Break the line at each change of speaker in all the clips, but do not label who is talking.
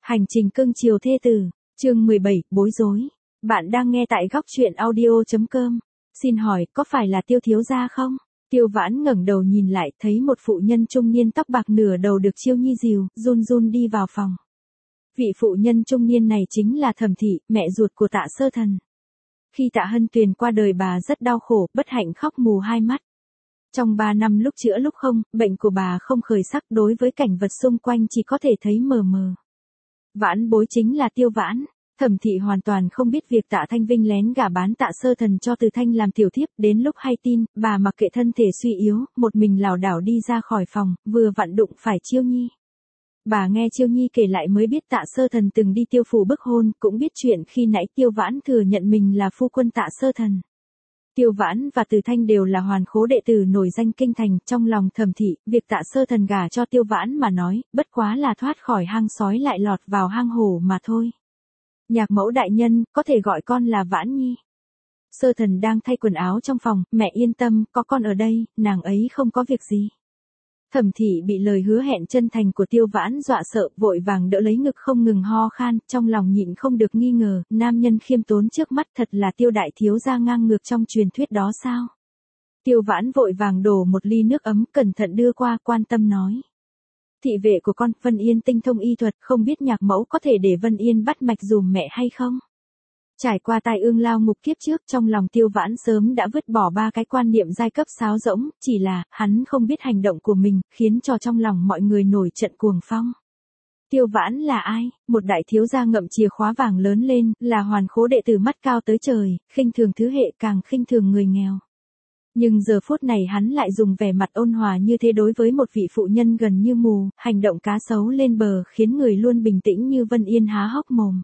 Hành trình cưng chiều thê tử, chương 17, bối rối. Bạn đang nghe tại góc truyện audio.com. Xin hỏi, có phải là Tiêu thiếu gia không? Tiêu Vãn ngẩng đầu nhìn lại, thấy một phụ nhân trung niên tóc bạc nửa đầu được Chiêu Nhi dìu, run run đi vào phòng. Vị phụ nhân trung niên này chính là Thẩm Thị, mẹ ruột của Tạ Sơ Thần. Khi Tạ Hân Tuyền qua đời bà rất đau khổ, bất hạnh khóc mù hai mắt. Trong 3 năm lúc chữa lúc không, bệnh của bà không khởi sắc, đối với cảnh vật xung quanh chỉ có thể thấy mờ mờ. Vãn bối chính là Tiêu Vãn. Thẩm Thị hoàn toàn không biết việc Tạ Thanh Vinh lén gả bán Tạ Sơ Thần cho Từ Thanh làm tiểu thiếp, đến lúc hay tin, bà mặc kệ thân thể suy yếu, một mình lảo đảo đi ra khỏi phòng, vừa vặn đụng phải Chiêu Nhi. Bà nghe Chiêu Nhi kể lại mới biết Tạ Sơ Thần từng đi Tiêu phủ bức hôn, cũng biết chuyện khi nãy Tiêu Vãn thừa nhận mình là phu quân Tạ Sơ Thần. Tiêu Vãn và Từ Thanh đều là hoàn khố đệ tử nổi danh kinh thành, trong lòng Thẩm Thị, việc Tạ Sơ Thần gả cho Tiêu Vãn mà nói, bất quá là thoát khỏi hang sói lại lọt vào hang hổ mà thôi. Nhạc mẫu đại nhân, có thể gọi con là Vãn Nhi. Sơ Thần đang thay quần áo trong phòng, mẹ yên tâm, có con ở đây, nàng ấy không có việc gì. Thẩm Thị bị lời hứa hẹn chân thành của Tiêu Vãn dọa sợ, vội vàng đỡ lấy ngực không ngừng ho khan, trong lòng nhịn không được nghi ngờ, nam nhân khiêm tốn trước mắt thật là Tiêu đại thiếu gia ngang ngược trong truyền thuyết đó sao? Tiêu Vãn vội vàng đổ một ly nước ấm, cẩn thận đưa qua, quan tâm nói. Thị vệ của con, Vân Yên tinh thông y thuật, không biết nhạc mẫu có thể để Vân Yên bắt mạch dùm mẹ hay không? Trải qua tai ương lao ngục kiếp trước, trong lòng Tiêu Vãn sớm đã vứt bỏ 3 cái quan niệm giai cấp sáo rỗng, chỉ là, hắn không biết hành động của mình, khiến cho trong lòng mọi người nổi trận cuồng phong. Tiêu Vãn là ai? Một đại thiếu gia ngậm chìa khóa vàng lớn lên, là hoàn khố đệ tử mắt cao tới trời, khinh thường thứ hệ càng khinh thường người nghèo. Nhưng giờ phút này hắn lại dùng vẻ mặt ôn hòa như thế đối với một vị phụ nhân gần như mù, hành động cá sấu lên bờ khiến người luôn bình tĩnh như Vân Yên há hốc mồm.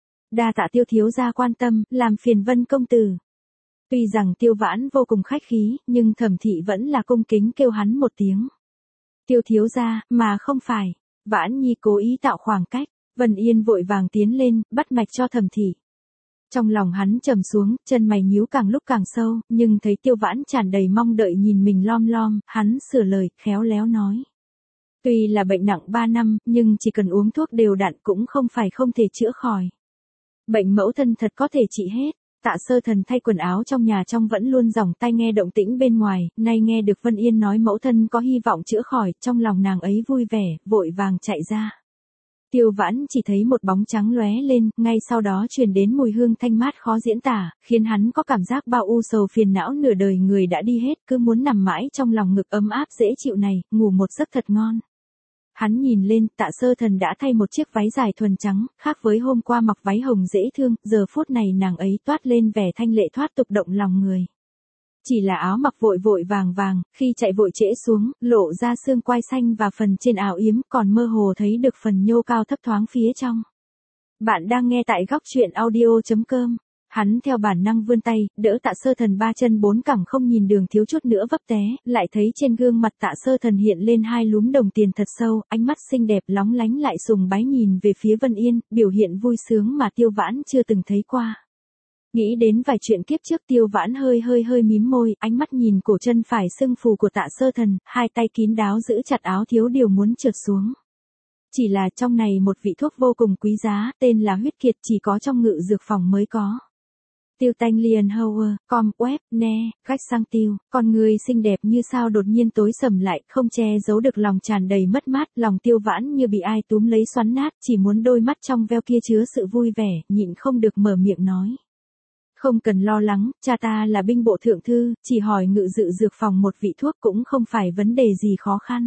Đa tạ Tiêu thiếu gia quan tâm, làm phiền Vân công tử. Tuy rằng Tiêu Vãn vô cùng khách khí, nhưng Thẩm Thị vẫn là cung kính kêu hắn một tiếng. Tiêu thiếu gia, mà không phải. Vãn Nhi cố ý tạo khoảng cách. Vân Yên vội vàng tiến lên, bắt mạch cho Thẩm Thị. Trong lòng hắn trầm xuống, chân mày nhíu càng lúc càng sâu, nhưng thấy Tiêu Vãn tràn đầy mong đợi nhìn mình lom lom, hắn sửa lời, khéo léo nói. Tuy là bệnh nặng 3 năm, nhưng chỉ cần uống thuốc đều đặn cũng không phải không thể chữa khỏi. Bệnh mẫu thân thật có thể trị hết. Tạ Sơ Thần thay quần áo trong nhà trong vẫn luôn dòng tai nghe động tĩnh bên ngoài, nay nghe được Vân Yên nói mẫu thân có hy vọng chữa khỏi, trong lòng nàng ấy vui vẻ, vội vàng chạy ra. Tiêu Vãn chỉ thấy một bóng trắng lóe lên, ngay sau đó truyền đến mùi hương thanh mát khó diễn tả, khiến hắn có cảm giác bao u sầu phiền não nửa đời người đã đi hết, cứ muốn nằm mãi trong lòng ngực ấm áp dễ chịu này, ngủ một giấc thật ngon. Hắn nhìn lên, Tạ Sơ Thần đã thay một chiếc váy dài thuần trắng, khác với hôm qua mặc váy hồng dễ thương, giờ phút này nàng ấy toát lên vẻ thanh lệ thoát tục động lòng người. Chỉ là áo mặc vội vội vàng vàng, khi chạy vội trễ xuống, lộ ra xương quai xanh và phần trên áo yếm, còn mơ hồ thấy được phần nhô cao thấp thoáng phía trong. Bạn đang nghe tại góc truyện audio.com. Hắn theo bản năng vươn tay, đỡ Tạ Sơ Thần 3 chân 4 cẳng không nhìn đường thiếu chút nữa vấp té, lại thấy trên gương mặt Tạ Sơ Thần hiện lên 2 lúm đồng tiền thật sâu, ánh mắt xinh đẹp lóng lánh lại sùng bái nhìn về phía Vân Yên, biểu hiện vui sướng mà Tiêu Vãn chưa từng thấy qua. Nghĩ đến vài chuyện kiếp trước, Tiêu Vãn hơi mím môi, ánh mắt nhìn cổ chân phải sưng phù của Tạ Sơ Thần, hai tay kín đáo giữ chặt áo thiếu điều muốn trượt xuống. Chỉ là trong này một vị thuốc vô cùng quý giá, tên là huyết kiệt, chỉ có trong ngự dược phòng mới có. Tiêu Thanh Lian Howard, com, web, ne, khách sang tiêu, con người xinh đẹp như sao đột nhiên tối sầm lại, không che giấu được lòng tràn đầy mất mát, lòng Tiêu Vãn như bị ai túm lấy xoắn nát, chỉ muốn đôi mắt trong veo kia chứa sự vui vẻ, nhịn không được mở miệng nói. Không cần lo lắng, cha ta là binh bộ thượng thư, chỉ hỏi ngự dự dược phòng một vị thuốc cũng không phải vấn đề gì khó khăn.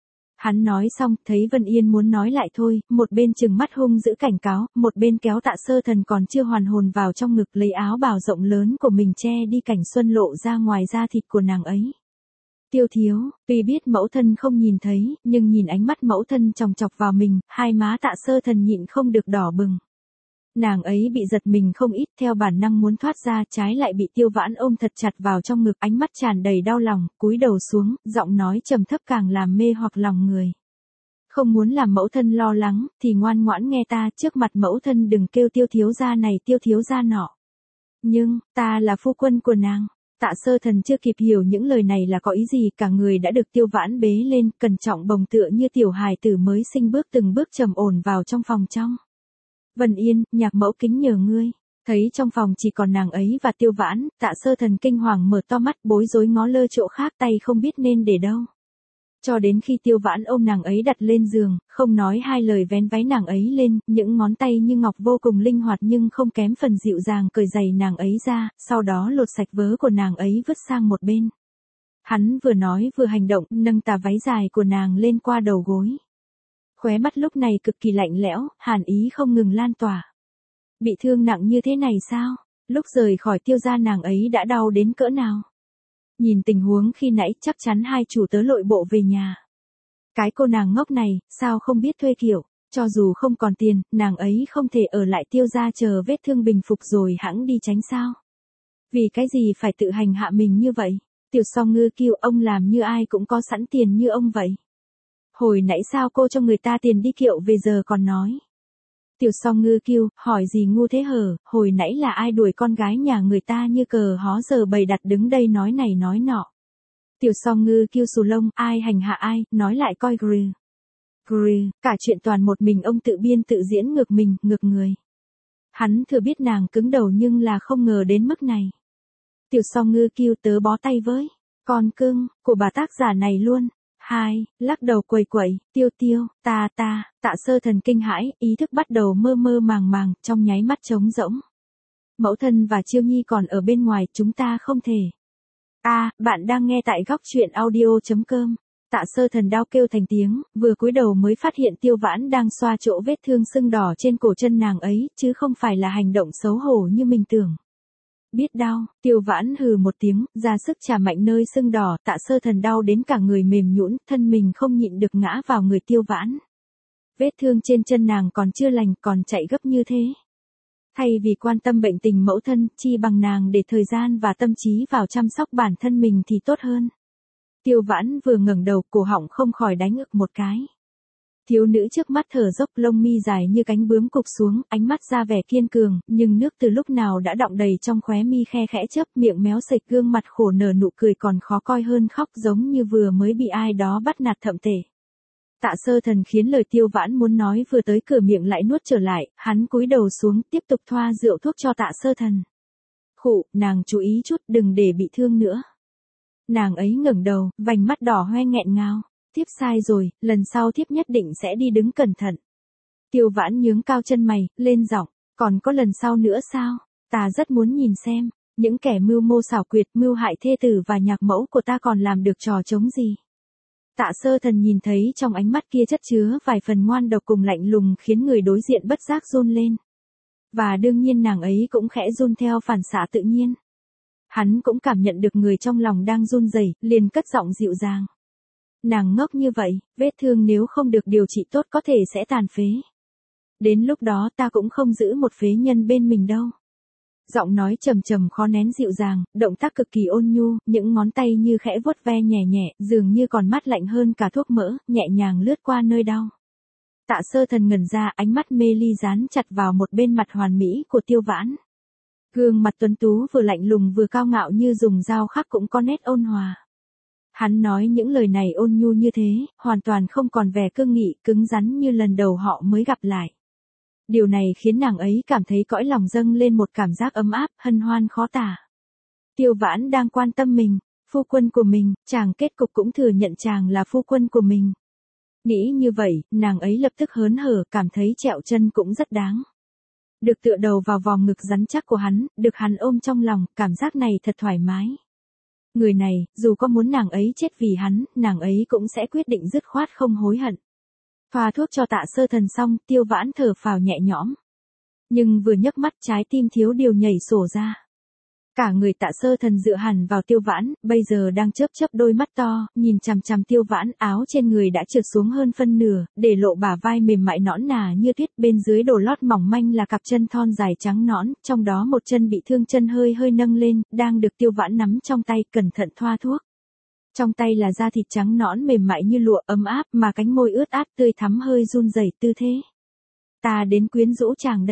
Hắn nói xong, thấy Vân Yên muốn nói lại thôi, một bên trừng mắt hung dữ cảnh cáo, một bên kéo Tạ Sơ Thần còn chưa hoàn hồn vào trong ngực lấy áo bào rộng lớn của mình che đi cảnh xuân lộ ra ngoài da thịt của nàng ấy. Tiêu thiếu, tuy biết mẫu thân không nhìn thấy, nhưng nhìn ánh mắt mẫu thân chòng chọc vào mình, hai má Tạ Sơ Thần nhịn không được đỏ bừng. Nàng ấy bị giật mình không ít, theo bản năng muốn thoát ra, trái lại bị Tiêu Vãn ôm thật chặt vào trong ngực, ánh mắt tràn đầy đau lòng, cúi đầu xuống, giọng nói trầm thấp càng làm mê hoặc lòng người. Không muốn làm mẫu thân lo lắng, thì ngoan ngoãn nghe ta, trước mặt mẫu thân đừng kêu Tiêu thiếu gia này Tiêu thiếu gia nọ. Nhưng, ta là phu quân của nàng. Tạ Sơ Thần chưa kịp hiểu những lời này là có ý gì, cả người đã được Tiêu Vãn bế lên, cẩn trọng bồng tựa như tiểu hài tử mới sinh bước từng bước trầm ổn vào trong phòng trong. Vân Yên, nhạc mẫu kính nhờ ngươi. Thấy trong phòng chỉ còn nàng ấy và Tiêu Vãn, Tạ Sơ Thần kinh hoàng mở to mắt, bối rối ngó lơ chỗ khác, tay không biết nên để đâu. Cho đến khi Tiêu Vãn ôm nàng ấy đặt lên giường, không nói hai lời vén váy nàng ấy lên, những ngón tay như ngọc vô cùng linh hoạt nhưng không kém phần dịu dàng cởi giày nàng ấy ra, sau đó lột sạch vớ của nàng ấy vứt sang một bên. Hắn vừa nói vừa hành động, nâng tà váy dài của nàng lên qua đầu gối. Khóe mắt lúc này cực kỳ lạnh lẽo, hàn ý không ngừng lan tỏa. Bị thương nặng như thế này sao? Lúc rời khỏi Tiêu gia nàng ấy đã đau đến cỡ nào? Nhìn tình huống khi nãy chắc chắn hai chủ tớ lội bộ về nhà. Cái cô nàng ngốc này, sao không biết thuê kiểu, cho dù không còn tiền, nàng ấy không thể ở lại Tiêu gia chờ vết thương bình phục rồi hãng đi tránh sao? Vì cái gì phải tự hành hạ mình như vậy? Tiểu Song Ngư kêu ông làm như ai cũng có sẵn tiền như ông vậy. Hồi nãy sao cô cho người ta tiền đi kiệu về giờ còn nói. Tiểu Song Ngư kêu, hỏi gì ngu thế hở, hồi nãy là ai đuổi con gái nhà người ta như cờ hó giờ bày đặt đứng đây nói này nói nọ. Tiểu Song Ngư kêu xù lông, ai hành hạ ai, nói lại coi grừ. Grừ, cả chuyện toàn một mình ông tự biên tự diễn ngược mình, ngược người. Hắn thừa biết nàng cứng đầu nhưng là không ngờ đến mức này. Tiểu Song Ngư kêu tớ bó tay với, con cưng, của bà tác giả này luôn. Hai, lắc đầu quẩy quẩy, Tiêu Tiêu, Tạ Sơ Thần kinh hãi, ý thức bắt đầu mơ mơ màng màng, trong nháy mắt trống rỗng. Mẫu thân và Chiêu Nhi còn ở bên ngoài, chúng ta không thể. Bạn đang nghe tại góc truyện audio.com. Tạ Sơ Thần đau kêu thành tiếng, vừa cúi đầu mới phát hiện Tiêu Vãn đang xoa chỗ vết thương sưng đỏ trên cổ chân nàng ấy, chứ không phải là hành động xấu hổ như mình tưởng. Biết đau, Tiêu Vãn hừ một tiếng, ra sức chà mạnh nơi sưng đỏ, Tạ Sơ Thần đau đến cả người mềm nhũn, thân mình không nhịn được ngã vào người Tiêu Vãn. Vết thương trên chân nàng còn chưa lành, còn chạy gấp như thế. Thay vì quan tâm bệnh tình mẫu thân, chi bằng nàng để thời gian và tâm trí vào chăm sóc bản thân mình thì tốt hơn. Tiêu Vãn vừa ngẩng đầu, cổ họng không khỏi đánh ực một cái. Thiếu nữ trước mắt thở dốc, lông mi dài như cánh bướm cụp xuống, ánh mắt ra vẻ kiên cường, nhưng nước từ lúc nào đã đọng đầy trong khóe mi khe khẽ chớp, miệng méo sệch, gương mặt khổ nở nụ cười còn khó coi hơn khóc, giống như vừa mới bị ai đó bắt nạt thậm tệ. Tạ Sơ Thần khiến lời Tiêu Vãn muốn nói vừa tới cửa miệng lại nuốt trở lại, hắn cúi đầu xuống, tiếp tục thoa rượu thuốc cho Tạ Sơ Thần. Khụ, nàng chú ý chút, đừng để bị thương nữa. Nàng ấy ngẩng đầu, vành mắt đỏ hoe nghẹn ngào. Thiếp sai rồi, lần sau thiếp nhất định sẽ đi đứng cẩn thận. Tiêu Vãn nhướng cao chân mày, lên giọng, còn có lần sau nữa sao? Ta rất muốn nhìn xem, những kẻ mưu mô xảo quyệt, mưu hại thê tử và nhạc mẫu của ta còn làm được trò trống gì. Tạ Sơ Thần nhìn thấy trong ánh mắt kia chất chứa vài phần ngoan độc cùng lạnh lùng khiến người đối diện bất giác run lên. Và đương nhiên nàng ấy cũng khẽ run theo phản xạ tự nhiên. Hắn cũng cảm nhận được người trong lòng đang run rẩy, liền cất giọng dịu dàng. Nàng ngốc như vậy, vết thương nếu không được điều trị tốt có thể sẽ tàn phế. Đến lúc đó ta cũng không giữ một phế nhân bên mình đâu. Giọng nói trầm trầm khó nén dịu dàng, động tác cực kỳ ôn nhu, những ngón tay như khẽ vuốt ve nhẹ nhẹ, dường như còn mát lạnh hơn cả thuốc mỡ, nhẹ nhàng lướt qua nơi đau. Tạ Sơ Thần ngẩn ra, ánh mắt mê ly dán chặt vào một bên mặt hoàn mỹ của Tiêu Vãn. Gương mặt tuấn tú vừa lạnh lùng vừa cao ngạo như dùng dao khắc cũng có nét ôn hòa. Hắn nói những lời này ôn nhu như thế, hoàn toàn không còn vẻ cương nghị, cứng rắn như lần đầu họ mới gặp lại. Điều này khiến nàng ấy cảm thấy cõi lòng dâng lên một cảm giác ấm áp, hân hoan khó tả. Tiêu Vãn đang quan tâm mình, phu quân của mình, chàng kết cục cũng thừa nhận chàng là phu quân của mình. Nghĩ như vậy, nàng ấy lập tức hớn hở, cảm thấy trẹo chân cũng rất đáng. Được tựa đầu vào vòng ngực rắn chắc của hắn, được hắn ôm trong lòng, cảm giác này thật thoải mái. Người này, dù có muốn nàng ấy chết vì hắn, nàng ấy cũng sẽ quyết định dứt khoát không hối hận. Thoa thuốc cho Tạ Sơ Thần xong, Tiêu Vãn thở phào nhẹ nhõm. Nhưng vừa nhấc mắt trái tim thiếu điều nhảy sổ ra. Cả người Tạ Sơ Thần dựa hẳn vào Tiêu Vãn, bây giờ đang chớp chớp đôi mắt to, nhìn chằm chằm Tiêu Vãn, áo trên người đã trượt xuống hơn phân nửa, để lộ bả vai mềm mại nõn nà như tuyết, bên dưới đồ lót mỏng manh là cặp chân thon dài trắng nõn, trong đó một chân bị thương chân hơi hơi nâng lên, đang được Tiêu Vãn nắm trong tay, cẩn thận thoa thuốc. Trong tay là da thịt trắng nõn mềm mại như lụa, ấm áp, mà cánh môi ướt át tươi thắm hơi run rẩy tư thế. Ta đến quyến rũ chàng đây.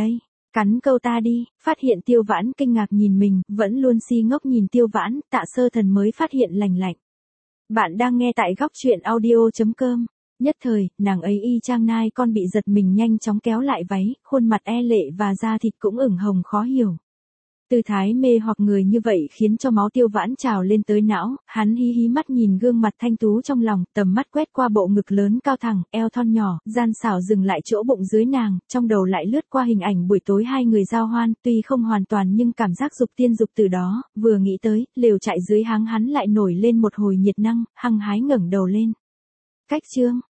Cắn câu ta đi, phát hiện Tiêu Vãn kinh ngạc nhìn mình, vẫn luôn si ngốc nhìn Tiêu Vãn, Tạ Sơ Thần mới phát hiện lành lạnh. Bạn đang nghe tại góc truyện audio.com. Nhất thời, nàng ấy y chang nai con bị giật mình nhanh chóng kéo lại váy, khuôn mặt e lệ và da thịt cũng ửng hồng khó hiểu. Tư thái mê hoặc người như vậy khiến cho máu Tiêu Vãn trào lên tới não, hắn hí hí mắt nhìn gương mặt thanh tú trong lòng, tầm mắt quét qua bộ ngực lớn cao thẳng, eo thon nhỏ, gian xảo dừng lại chỗ bụng dưới nàng, trong đầu lại lướt qua hình ảnh buổi tối hai người giao hoan, tuy không hoàn toàn nhưng cảm giác dục tiên dục từ đó, vừa nghĩ tới, lều trại dưới háng hắn lại nổi lên một hồi nhiệt năng, hăng hái ngẩng đầu lên. Cách chương